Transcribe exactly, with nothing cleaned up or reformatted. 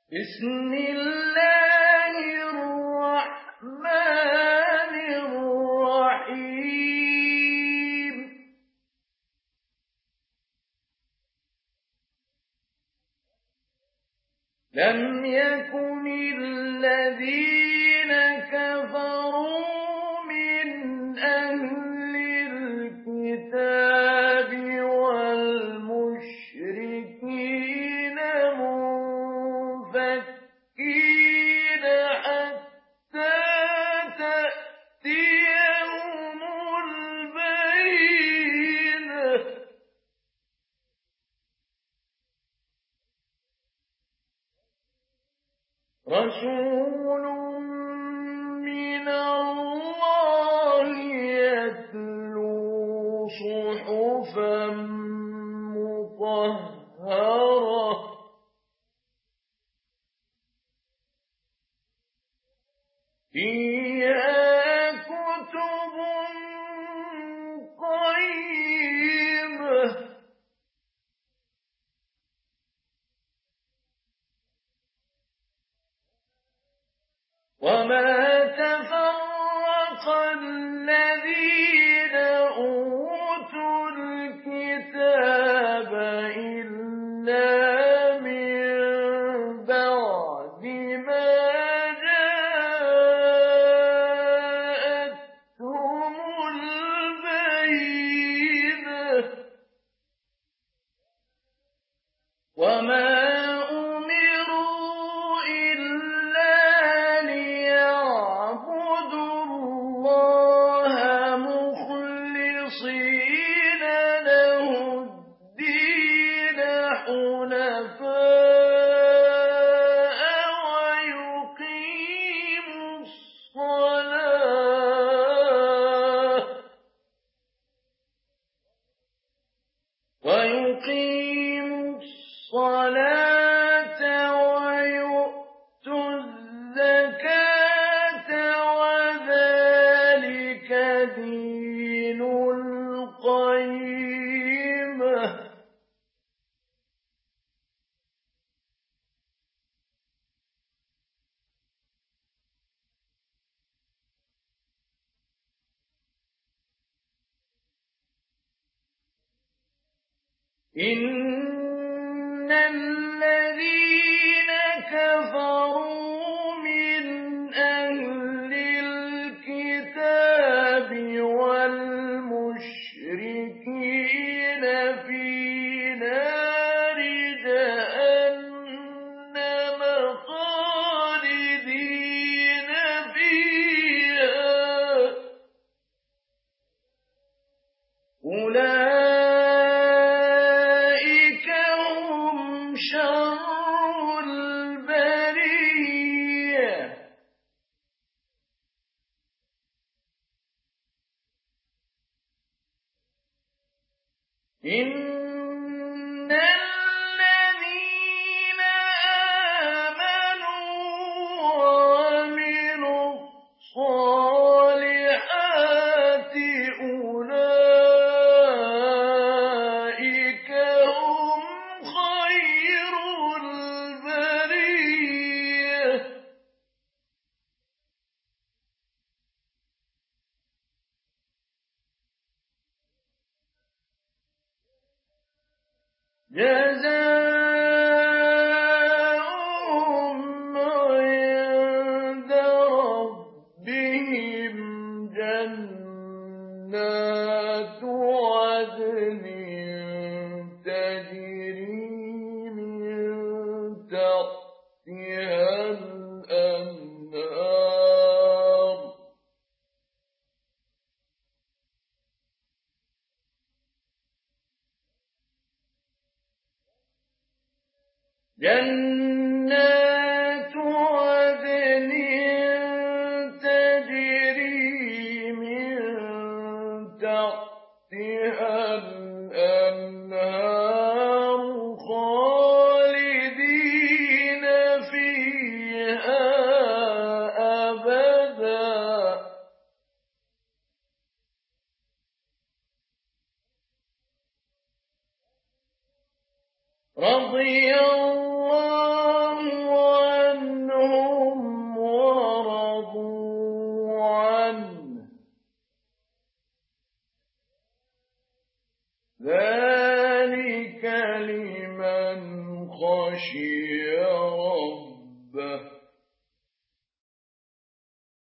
بسم الله الرحمن الرحيم لم يكن الذين كفروا من أهل الكتاب والمشركين منفكين حتى تأتيهم البينة رسول من الله يتلو صحفا مطهرة فيها كتب قيمة وما تفرق الذين أوتوا الكتاب إلا من بعد ما جاءتهم البينة وما ويقيموا الصلاة ويؤتوا الزكاة وذلك دين القيمة إن الذين كفروا من أهل الكتاب والمشركين في نار جهنم خالدين فيها أولئك شر البرية إن الذين آمنوا وعملوا الصالحات أولئك هم خير البرية جزاؤهم عند ربهم جنات عدن تجري من تحتها الأنهار جنات عدن تجري من تحتها الأنهار خالدين فيها أبدا رضي الله ذلك لمن خشي ربه.